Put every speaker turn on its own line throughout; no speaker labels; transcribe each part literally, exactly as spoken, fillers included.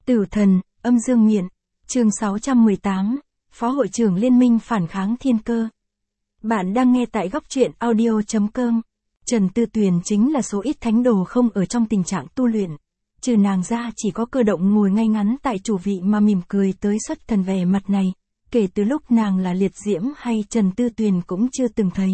Tử thần, âm dương miện, chương sáu trăm mười tám, Phó hội trưởng Liên minh phản kháng thiên cơ. Bạn đang nghe tại góc truyện audio chấm com. Trần Tư Tuyền chính là số ít thánh đồ không ở trong tình trạng tu luyện. Trừ nàng ra chỉ có Cơ Động ngồi ngay ngắn tại chủ vị mà mỉm cười tới xuất thần vẻ mặt này. Kể từ lúc nàng là liệt diễm hay Trần Tư Tuyền cũng chưa từng thấy.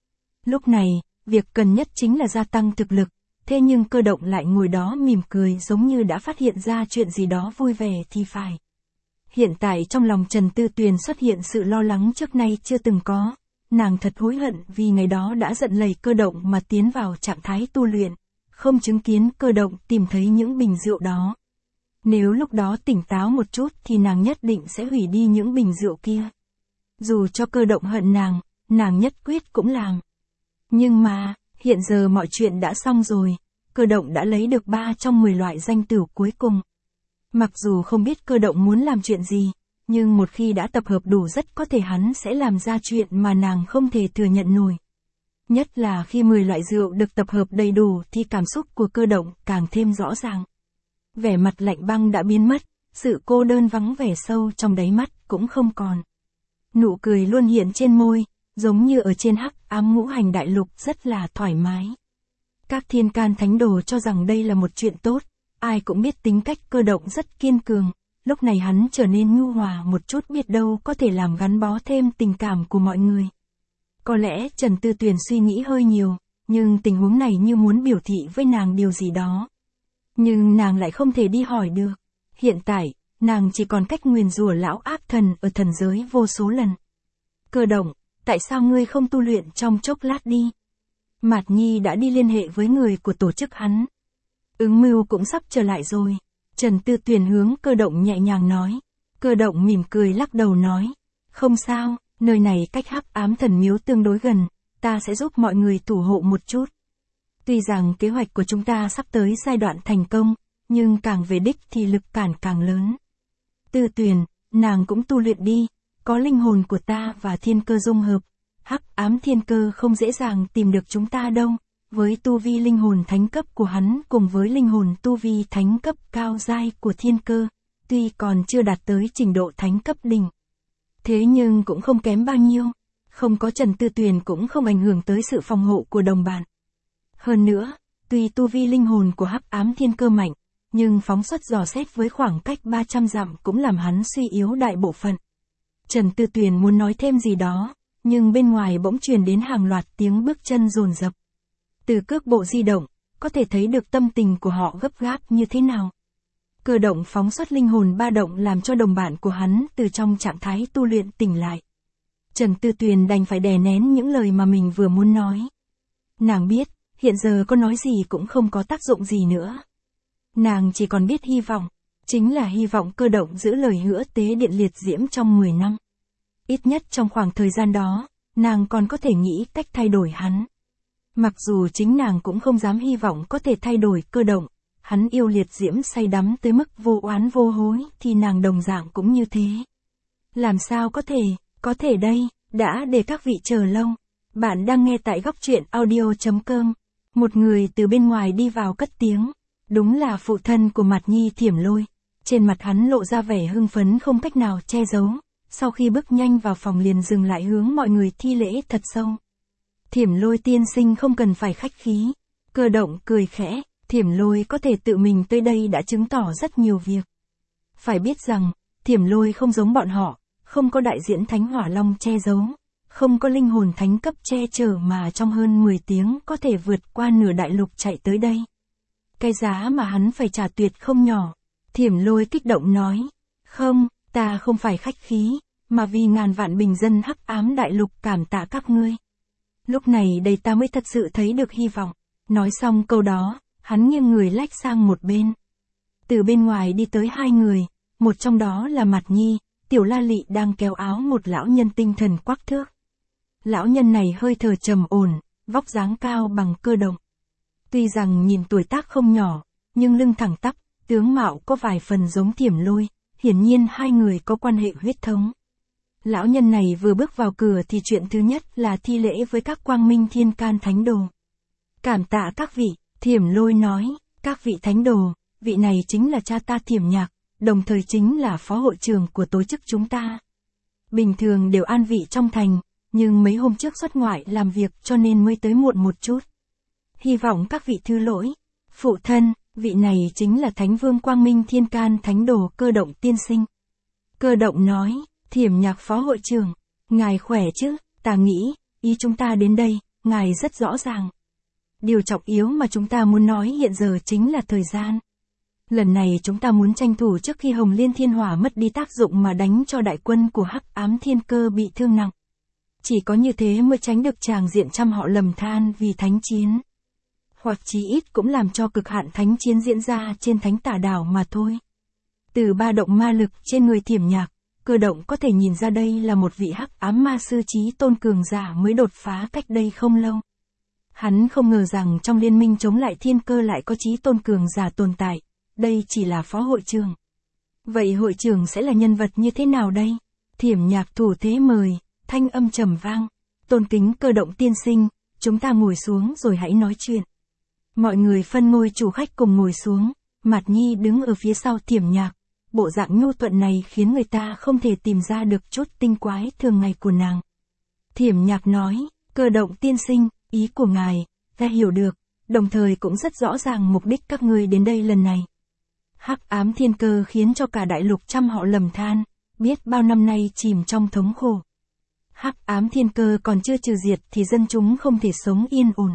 Lúc này, việc cần nhất chính là gia tăng thực lực. Thế nhưng Cơ Động lại ngồi đó mỉm cười giống như đã phát hiện ra chuyện gì đó vui vẻ thì phải. Hiện tại trong lòng Trần Tư Tuyền xuất hiện sự lo lắng trước nay chưa từng có. Nàng thật hối hận vì ngày đó đã giận lầy Cơ Động mà tiến vào trạng thái tu luyện, không chứng kiến Cơ Động tìm thấy những bình rượu đó. Nếu lúc đó tỉnh táo một chút thì nàng nhất định sẽ hủy đi những bình rượu kia. Dù cho Cơ Động hận nàng, nàng nhất quyết cũng làm. Nhưng mà, hiện giờ mọi chuyện đã xong rồi, Cơ Động đã lấy được ba trong mười loại danh tửu cuối cùng. Mặc dù không biết Cơ Động muốn làm chuyện gì, nhưng một khi đã tập hợp đủ rất có thể hắn sẽ làm ra chuyện mà nàng không thể thừa nhận nổi. Nhất là khi mười loại rượu được tập hợp đầy đủ thì cảm xúc của Cơ Động càng thêm rõ ràng. Vẻ mặt lạnh băng đã biến mất, sự cô đơn vắng vẻ sâu trong đáy mắt cũng không còn. Nụ cười luôn hiện trên môi, giống như ở trên hắc ám ngũ hành đại lục rất là thoải mái. Các thiên can thánh đồ cho rằng đây là một chuyện tốt, ai cũng biết tính cách Cơ Động rất kiên cường, lúc này hắn trở nên nhu hòa một chút biết đâu có thể làm gắn bó thêm tình cảm của mọi người. Có lẽ Trần Tư Tuyền suy nghĩ hơi nhiều, nhưng tình huống này như muốn biểu thị với nàng điều gì đó. Nhưng nàng lại không thể đi hỏi được. Hiện tại, nàng chỉ còn cách nguyền rủa lão ác thần ở thần giới vô số lần. Cơ Động, tại sao ngươi không tu luyện trong chốc lát đi? Mạt Nhi đã đi liên hệ với người của tổ chức hắn. Ứng Mưu cũng sắp trở lại rồi. Trần Tư Tuyền hướng Cơ Động nhẹ nhàng nói. Cơ Động mỉm cười lắc đầu nói. Không sao, nơi này cách hắc ám thần miếu tương đối gần, ta sẽ giúp mọi người thủ hộ một chút. Tuy rằng kế hoạch của chúng ta sắp tới giai đoạn thành công, nhưng càng về đích thì lực cản càng lớn. Tư Tuyền, nàng cũng tu luyện đi, có linh hồn của ta và thiên cơ dung hợp. Hắc ám thiên cơ không dễ dàng tìm được chúng ta đâu, với tu vi linh hồn thánh cấp của hắn cùng với linh hồn tu vi thánh cấp cao giai của thiên cơ, tuy còn chưa đạt tới trình độ thánh cấp đỉnh. Thế nhưng cũng không kém bao nhiêu, không có Trần Tư Tuyền cũng không ảnh hưởng tới sự phòng hộ của đồng bạn. Hơn nữa, tuy tu vi linh hồn của hắc ám thiên cơ mạnh, nhưng phóng xuất dò xét với khoảng cách ba trăm dặm cũng làm hắn suy yếu đại bộ phận. Trần Tư Tuyền muốn nói thêm gì đó, nhưng bên ngoài bỗng truyền đến hàng loạt tiếng bước chân dồn dập. Từ cước bộ di động, có thể thấy được tâm tình của họ gấp gáp như thế nào. Cơ Động phóng xuất linh hồn ba động làm cho đồng bạn của hắn từ trong trạng thái tu luyện tỉnh lại. Trần Tư Tuyền đành phải đè nén những lời mà mình vừa muốn nói. Nàng biết, hiện giờ có nói gì cũng không có tác dụng gì nữa. Nàng chỉ còn biết hy vọng, chính là hy vọng Cơ Động giữ lời hứa tế điện liệt diễm trong mười năm. Ít nhất trong khoảng thời gian đó, nàng còn có thể nghĩ cách thay đổi hắn. Mặc dù chính nàng cũng không dám hy vọng có thể thay đổi Cơ Động, hắn yêu liệt diễm say đắm tới mức vô oán vô hối thì nàng đồng dạng cũng như thế. Làm sao có thể, có thể đây, đã để các vị chờ lâu. Bạn đang nghe tại góc truyện audio chấm com. Một người từ bên ngoài đi vào cất tiếng. Đúng là phụ thân của Mạt Nhi Thiểm Lôi. Trên mặt hắn lộ ra vẻ hưng phấn không cách nào che giấu. Sau khi bước nhanh vào phòng liền dừng lại hướng mọi người thi lễ thật sâu. Thiểm Lôi tiên sinh không cần phải khách khí. Cơ Động cười khẽ. Thiểm Lôi có thể tự mình tới đây đã chứng tỏ rất nhiều việc. Phải biết rằng, Thiểm Lôi không giống bọn họ, không có đại diễn Thánh Hỏa Long che giấu, không có linh hồn thánh cấp che chở mà trong hơn mười tiếng có thể vượt qua nửa đại lục chạy tới đây. Cái giá mà hắn phải trả tuyệt không nhỏ. Thiểm Lôi kích động nói, không, ta không phải khách khí, mà vì ngàn vạn bình dân hắc ám đại lục cảm tạ các ngươi. Lúc này đây ta mới thật sự thấy được hy vọng. Nói xong câu đó, hắn nghiêng người lách sang một bên. Từ bên ngoài đi tới hai người, một trong đó là Mạt Nhi, Tiểu La Lị đang kéo áo một lão nhân tinh thần quắc thước. Lão nhân này hơi thở trầm ổn, vóc dáng cao bằng Cơ Động. Tuy rằng nhìn tuổi tác không nhỏ, nhưng lưng thẳng tắp, tướng mạo có vài phần giống Thiểm Lôi, hiển nhiên hai người có quan hệ huyết thống. Lão nhân này vừa bước vào cửa thì chuyện thứ nhất là thi lễ với các quang minh thiên can thánh đồ. Cảm tạ các vị, Thiểm Lôi nói, các vị thánh đồ, vị này chính là cha ta Thiểm Nhạc, đồng thời chính là phó hội trưởng của tổ chức chúng ta. Bình thường đều an vị trong thành, nhưng mấy hôm trước xuất ngoại làm việc cho nên mới tới muộn một chút. Hy vọng các vị thứ lỗi. Phụ thân, vị này chính là Thánh Vương Quang Minh Thiên Can Thánh Đồ Cơ Động tiên sinh. Cơ Động nói, Thiểm Nhạc phó hội trưởng, ngài khỏe chứ, ta nghĩ, ý chúng ta đến đây, ngài rất rõ ràng. Điều trọng yếu mà chúng ta muốn nói hiện giờ chính là thời gian. Lần này chúng ta muốn tranh thủ trước khi Hồng Liên Thiên Hỏa mất đi tác dụng mà đánh cho đại quân của Hắc Ám Thiên Cơ bị thương nặng. Chỉ có như thế mới tránh được tràng diện trăm họ lầm than vì thánh chiến. Hoặc chí ít cũng làm cho cực hạn thánh chiến diễn ra trên thánh tà đảo mà thôi. Từ ba động ma lực trên người Thiểm Nhạc, Cơ Động có thể nhìn ra đây là một vị Hắc Ám Ma Sư chí tôn cường giả mới đột phá cách đây không lâu. Hắn không ngờ rằng trong liên minh chống lại thiên cơ lại có chí tôn cường giả tồn tại, đây chỉ là phó hội trưởng. Vậy hội trưởng sẽ là nhân vật như thế nào đây? Thiểm Nhạc thủ thế mời, thanh âm trầm vang, tôn kính Cơ Động tiên sinh, chúng ta ngồi xuống rồi hãy nói chuyện. Mọi người phân ngôi chủ khách cùng ngồi xuống, Mạt Nhi đứng ở phía sau Thiểm Nhạc, bộ dạng nhu thuận này khiến người ta không thể tìm ra được chút tinh quái thường ngày của nàng. Thiểm Nhạc nói, Cơ Động tiên sinh, ý của ngài, ta hiểu được, đồng thời cũng rất rõ ràng mục đích các ngươi đến đây lần này. Hắc Ám Thiên Cơ khiến cho cả đại lục trăm họ lầm than, biết bao năm nay chìm trong thống khổ. Hắc Ám Thiên Cơ còn chưa trừ diệt thì dân chúng không thể sống yên ổn.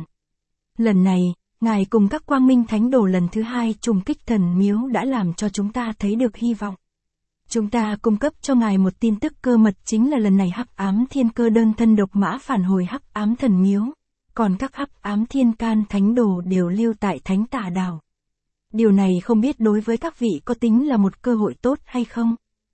Lần này, ngài cùng các Quang Minh Thánh Đồ lần thứ hai trùng kích thần miếu đã làm cho chúng ta thấy được hy vọng. Chúng ta cung cấp cho ngài một tin tức cơ mật chính là lần này Hắc Ám Thiên Cơ đơn thân độc mã phản hồi Hắc Ám Thần Miếu, còn các Hắc Ám Thiên Can Thánh Đồ đều lưu tại Thánh Tà Đảo. Điều này không biết đối với các vị có tính là một cơ hội tốt hay không?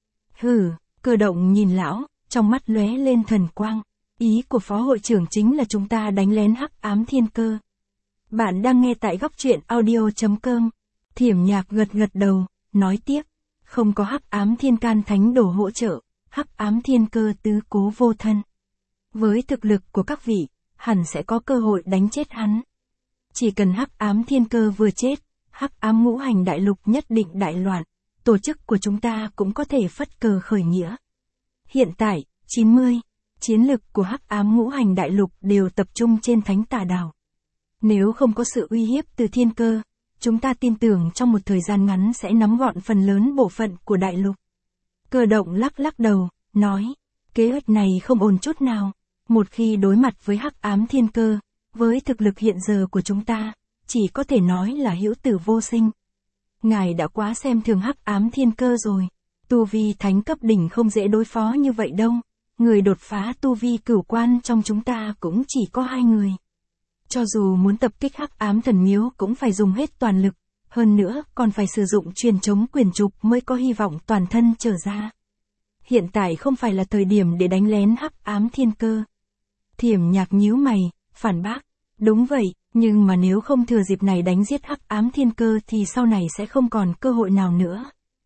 Hừ, Cơ Động nhìn lão, trong mắt lóe lên thần quang. Ý của phó hội trưởng chính là chúng ta đánh lén Hắc Ám Thiên Cơ. Bạn đang nghe tại góc truyện audio chấm com. Thiểm Nhạc gật gật đầu, nói tiếp, không có Hắc Ám Thiên Can Thánh Đồ hỗ trợ, Hắc Ám Thiên Cơ tứ cố vô thân. Với thực lực của các vị, hẳn sẽ có cơ hội đánh chết hắn. Chỉ cần Hắc Ám Thiên Cơ vừa chết, Hắc Ám Ngũ Hành Đại Lục nhất định đại loạn, tổ chức của chúng ta cũng có thể phất cờ khởi nghĩa. Hiện tại, chín mươi, chiến lực của Hắc Ám Ngũ Hành Đại Lục đều tập trung trên Thánh Tà Đảo. Nếu không có sự uy hiếp từ thiên cơ, chúng ta tin tưởng trong một thời gian ngắn sẽ nắm gọn phần lớn bộ phận của đại lục. Cơ Động lắc lắc đầu, nói, kế hoạch này không ổn chút nào. Một khi đối mặt với Hắc Ám Thiên Cơ, với thực lực hiện giờ của chúng ta, chỉ có thể nói là hữu tử vô sinh. Ngài đã quá xem thường Hắc Ám Thiên Cơ rồi. Tu vi thánh cấp đỉnh không dễ đối phó như vậy đâu. Người đột phá tu vi cửu quan trong chúng ta cũng chỉ có hai người. Cho dù muốn tập kích Hắc Ám Thần Miếu cũng phải dùng hết toàn lực, hơn nữa còn phải sử dụng truyền chống quyền trục mới có hy vọng toàn thân trở ra. Hiện tại không phải là thời điểm để đánh lén Hắc Ám Thiên Cơ. Thiểm Nhạc nhíu mày, phản bác, đúng vậy, nhưng mà nếu không thừa dịp này đánh giết Hắc Ám Thiên Cơ thì sau này sẽ không còn cơ hội nào nữa.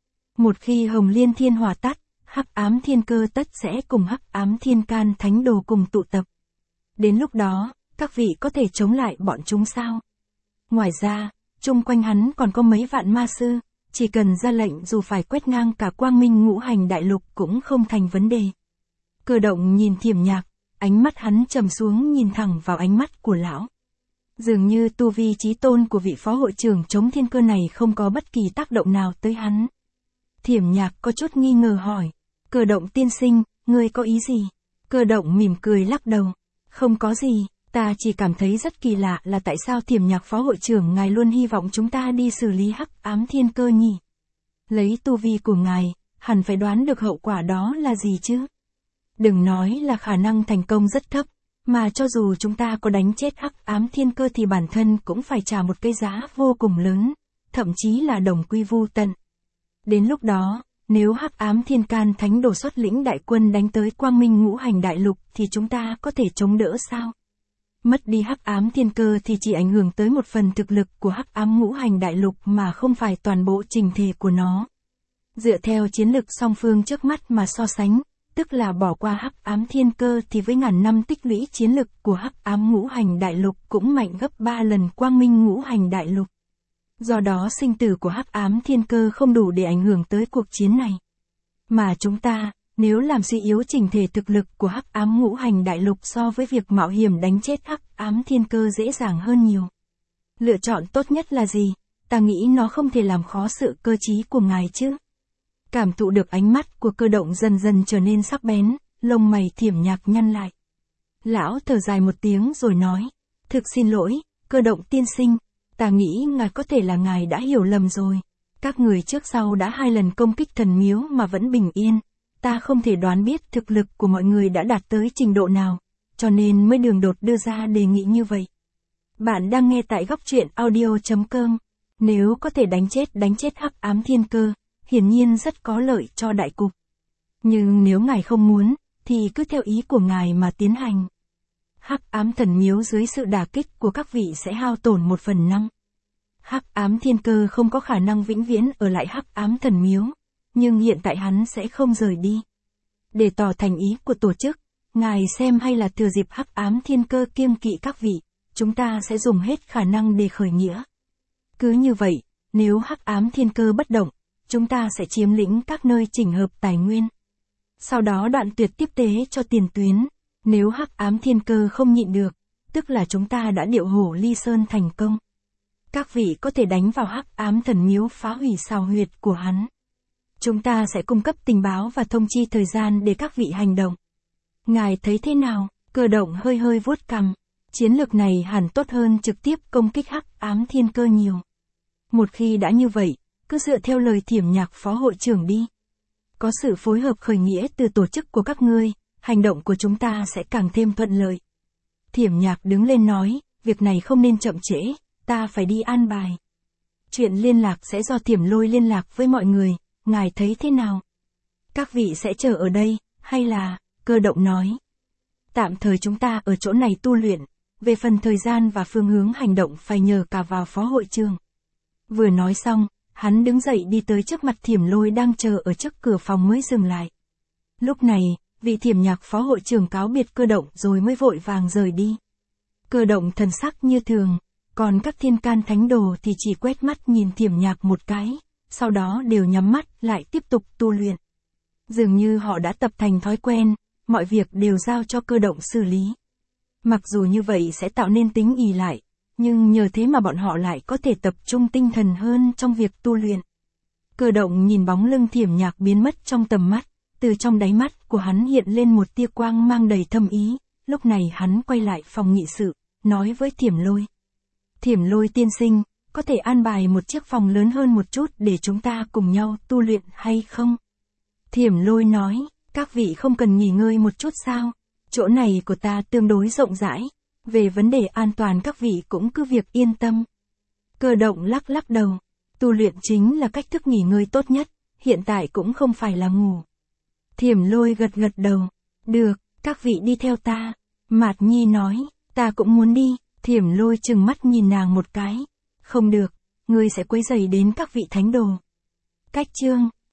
Một khi Hồng Liên Thiên Hỏa tắt, Hắc Ám Thiên Cơ tất sẽ cùng Hắc Ám Thiên Can Thánh Đồ cùng tụ tập. Đến lúc đó, các vị có thể chống lại bọn chúng sao? Ngoài ra, chung quanh hắn còn có mấy vạn ma sư, chỉ cần ra lệnh dù phải quét ngang cả Quang Minh Ngũ Hành Đại Lục cũng không thành vấn đề. Cơ Động nhìn Thiểm Nhạc, ánh mắt hắn trầm xuống nhìn thẳng vào ánh mắt của lão. Dường như tu vi chí tôn của vị phó hội trưởng chống thiên cơ này không có bất kỳ tác động nào tới hắn. Thiểm Nhạc có chút nghi ngờ hỏi, Cơ Động tiên sinh, ngươi có ý gì? Cơ Động mỉm cười lắc đầu, không có gì. Ta chỉ cảm thấy rất kỳ lạ là tại sao Thiểm Nhạc phó hội trưởng ngài luôn hy vọng chúng ta đi xử lý Hắc Ám Thiên Cơ nhỉ? Lấy tu vi của ngài, hẳn phải đoán được hậu quả đó là gì chứ? Đừng nói là khả năng thành công rất thấp, mà cho dù chúng ta có đánh chết Hắc Ám Thiên Cơ thì bản thân cũng phải trả một cái giá vô cùng lớn, thậm chí là đồng quy vu tận. Đến lúc đó, nếu Hắc Ám Thiên Can Thánh Đồ xuất lĩnh đại quân đánh tới Quang Minh Ngũ Hành Đại Lục thì chúng ta có thể chống đỡ sao? Mất đi Hắc Ám Thiên Cơ thì chỉ ảnh hưởng tới một phần thực lực của Hắc Ám Ngũ Hành Đại Lục mà không phải toàn bộ trình thể của nó. Dựa theo chiến lực song phương trước mắt mà so sánh, tức là bỏ qua Hắc Ám Thiên Cơ thì với ngàn năm tích lũy chiến lực của Hắc Ám Ngũ Hành Đại Lục cũng mạnh gấp ba lần Quang Minh Ngũ Hành Đại Lục. Do đó sinh tử của hắc ám thiên cơ không đủ để ảnh hưởng tới cuộc chiến này. Mà chúng ta, nếu làm suy yếu chỉnh thể thực lực của hắc ám ngũ hành đại lục so với việc mạo hiểm đánh chết hắc ám thiên cơ dễ dàng hơn nhiều. Lựa chọn tốt nhất là gì? Ta nghĩ nó không thể làm khó sự cơ trí của ngài chứ. Cảm thụ được ánh mắt của Cơ Động dần dần trở nên sắc bén, lông mày Thiểm Nhạc nhăn lại. Lão thở dài một tiếng rồi nói, thực xin lỗi, Cơ Động tiên sinh, ta nghĩ ngài có thể là ngài đã hiểu lầm rồi. Các người trước sau đã hai lần công kích thần miếu mà vẫn bình yên, ta không thể đoán biết thực lực của mọi người đã đạt tới trình độ nào, cho nên mới đường đột đưa ra đề nghị như vậy. Bạn đang nghe tại góc truyện audio chấm com. Nếu có thể đánh chết đánh chết hắc ám thiên cơ, hiển nhiên rất có lợi cho đại cục. Nhưng nếu ngài không muốn, thì cứ theo ý của ngài mà tiến hành. Hắc ám thần miếu dưới sự đả kích của các vị sẽ hao tổn một phần năm. Hắc ám thiên cơ không có khả năng vĩnh viễn ở lại hắc ám thần miếu, nhưng hiện tại hắn sẽ không rời đi. Để tỏ thành ý của tổ chức, ngài xem hay là thừa dịp hắc ám thiên cơ kiêng kỵ các vị, chúng ta sẽ dùng hết khả năng để khởi nghĩa. Cứ như vậy, nếu hắc ám thiên cơ bất động, chúng ta sẽ chiếm lĩnh các nơi chỉnh hợp tài nguyên. Sau đó đoạn tuyệt tiếp tế cho tiền tuyến, nếu hắc ám thiên cơ không nhịn được, tức là chúng ta đã điệu hổ ly sơn thành công. Các vị có thể đánh vào hắc ám thần miếu phá hủy sào huyệt của hắn. Chúng ta sẽ cung cấp tình báo và thông chi thời gian để các vị hành động. Ngài thấy thế nào? Cơ Động hơi hơi vuốt cằm. Chiến lược này hẳn tốt hơn trực tiếp công kích hắc ám thiên cơ nhiều. Một khi đã như vậy, cứ dựa theo lời Thiểm Nhạc phó hội trưởng đi. Có sự phối hợp khởi nghĩa từ tổ chức của các ngươi, hành động của chúng ta sẽ càng thêm thuận lợi. Thiểm Nhạc đứng lên nói, việc này không nên chậm trễ, ta phải đi an bài. Chuyện liên lạc sẽ do Thiểm Lôi liên lạc với mọi người, ngài thấy thế nào? Các vị sẽ chờ ở đây, hay là, Cơ Động nói. Tạm thời chúng ta ở chỗ này tu luyện, về phần thời gian và phương hướng hành động phải nhờ cả vào phó hội trưởng. Vừa nói xong, hắn đứng dậy đi tới trước mặt Thiểm Lôi đang chờ ở trước cửa phòng mới dừng lại. Lúc này, vị Thiểm Nhạc phó hội trưởng cáo biệt Cơ Động rồi mới vội vàng rời đi. Cơ Động thần sắc như thường, còn các thiên can thánh đồ thì chỉ quét mắt nhìn Thiểm Nhạc một cái, sau đó đều nhắm mắt lại tiếp tục tu luyện. Dường như họ đã tập thành thói quen, mọi việc đều giao cho Cơ Động xử lý. Mặc dù như vậy sẽ tạo nên tính ỷ lại, nhưng nhờ thế mà bọn họ lại có thể tập trung tinh thần hơn trong việc tu luyện. Cơ Động nhìn bóng lưng Thiểm Nhạc biến mất trong tầm mắt, từ trong đáy mắt của hắn hiện lên một tia quang mang đầy thâm ý, lúc này hắn quay lại phòng nghị sự, nói với Thiểm Lôi. Thiểm Lôi tiên sinh, có thể an bài một chiếc phòng lớn hơn một chút để chúng ta cùng nhau tu luyện hay không? Thiểm Lôi nói, các vị không cần nghỉ ngơi một chút sao? Chỗ này của ta tương đối rộng rãi, về vấn đề an toàn các vị cũng cứ việc yên tâm. Cơ Động lắc lắc đầu, tu luyện chính là cách thức nghỉ ngơi tốt nhất, hiện tại cũng không phải là ngủ. Thiểm Lôi gật gật đầu, được, các vị đi theo ta. Mạt Nhi nói, ta cũng muốn đi. Thiểm Lôi trừng mắt nhìn nàng một cái, không được, ngươi sẽ quấy rầy đến các vị thánh đồ. Cách chương